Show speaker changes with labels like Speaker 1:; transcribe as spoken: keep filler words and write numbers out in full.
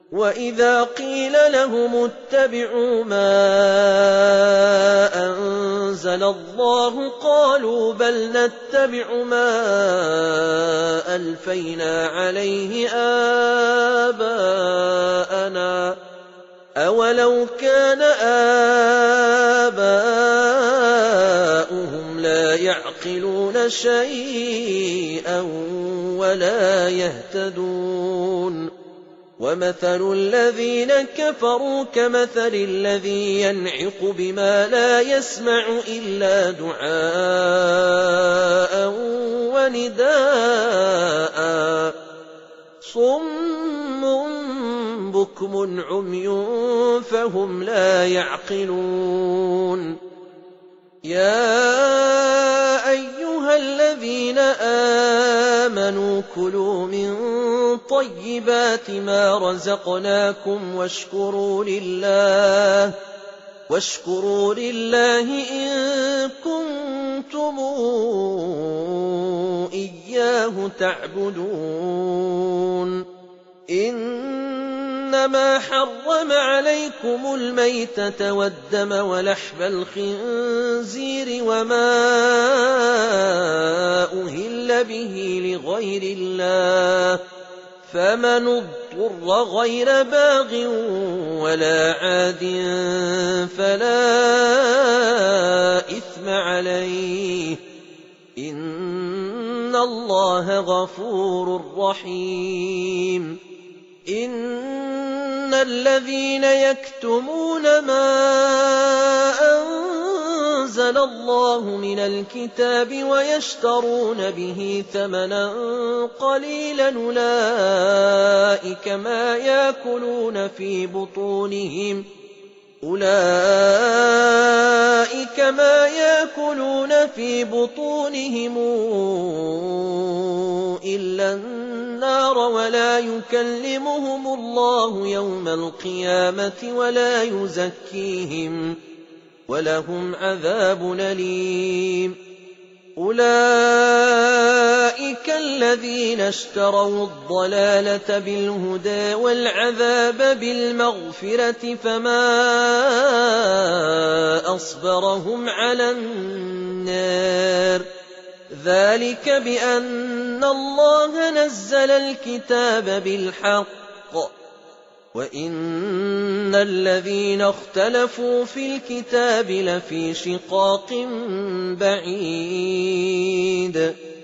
Speaker 1: وَإِذَا قِيلَ لَهُمُ اتَّبِعُوا مَا أَنزَلَ اللَّهُ قَالُوا بَلْ نَتَّبِعُ مَا أَلْفَيْنَا عَلَيْهِ آبَاءَنَا ۚ أَوَلَوْ كَانَ آبَاؤُهُمْ لَا يَعْقِلُونَ شَيْئًا وَلَا يَهْتَدُونَ وَمَثَلُ الَّذِينَ كَفَرُوا كَمَثَلِ الَّذِي يَنْعِقُ بِمَا لَا يَسْمَعُ إِلَّا دُعَاءً وَنِدَاءً صُمٌّ بُكْمٌ عُمْيٌ فَهُمْ لَا يَعْقِلُونَ يَا أَيُّهَا الَّذِينَ آمَنُوا كُلُوا مِن طَيِّبَاتِ مَا رَزَقْنَاكُمْ وَاشْكُرُوا لِلَّهِ واشكروا لله إِن كُنتُمْ إِيَّاهُ تَعْبُدُونَ إِنَّمَا حَرَّمَ عَلَيْكُمُ الْمَيْتَةَ وَالدَّمَ وَلَحْمَ الْخِنزِيرِ وَمَا أُهِلَّ بِهِ لِغَيْرِ اللَّهِ فَمَنِ اضْطُرَّ غَيْرَ بَاغٍ وَلَا عَادٍ فَلَا إِثْمَ عَلَيْهِ ۚ إِنَّ اللَّهَ غَفُورٌ رَّحِيمٌ إِنَّ الَّذِينَ يَكْتُمُونَ مَا أَنزَلَ اللَّهُ مِنَ الْكِتَابِ وَيَشْتَرُونَ بِهِ ثَمَنًا قَلِيلًا أُولَئِكَ ما يَأْكُلُونَ في بُطُونِهِمْ أُولَئِكَ مَا يَأْكُلُونَ فِي بُطُونِهِمْ إِلَّا النَّارَ وَلَا يُكَلِّمُهُمُ اللَّهُ يَوْمَ الْقِيَامَةِ وَلَا يُزَكِّيهِمْ وَلَهُمْ عَذَابٌ أَلِيمٌ أُولَئِكَ الَّذِينَ اشْتَرَوُا الضَّلَالَةَ بِالْهُدَىٰ وَالْعَذَابَ بِالْمَغْفِرَةِ فَمَا أَصْبَرَهُمْ عَلَى النَّارِ ذَٰلِكَ بِأَنَّ اللَّهَ نَزَّلَ الْكِتَابَ بِالْحَقِّ وَإِنَّ الَّذِينَ اخْتَلَفُوا فِي الْكِتَابِ لَفِي شِقَاقٍ بَعِيدٍ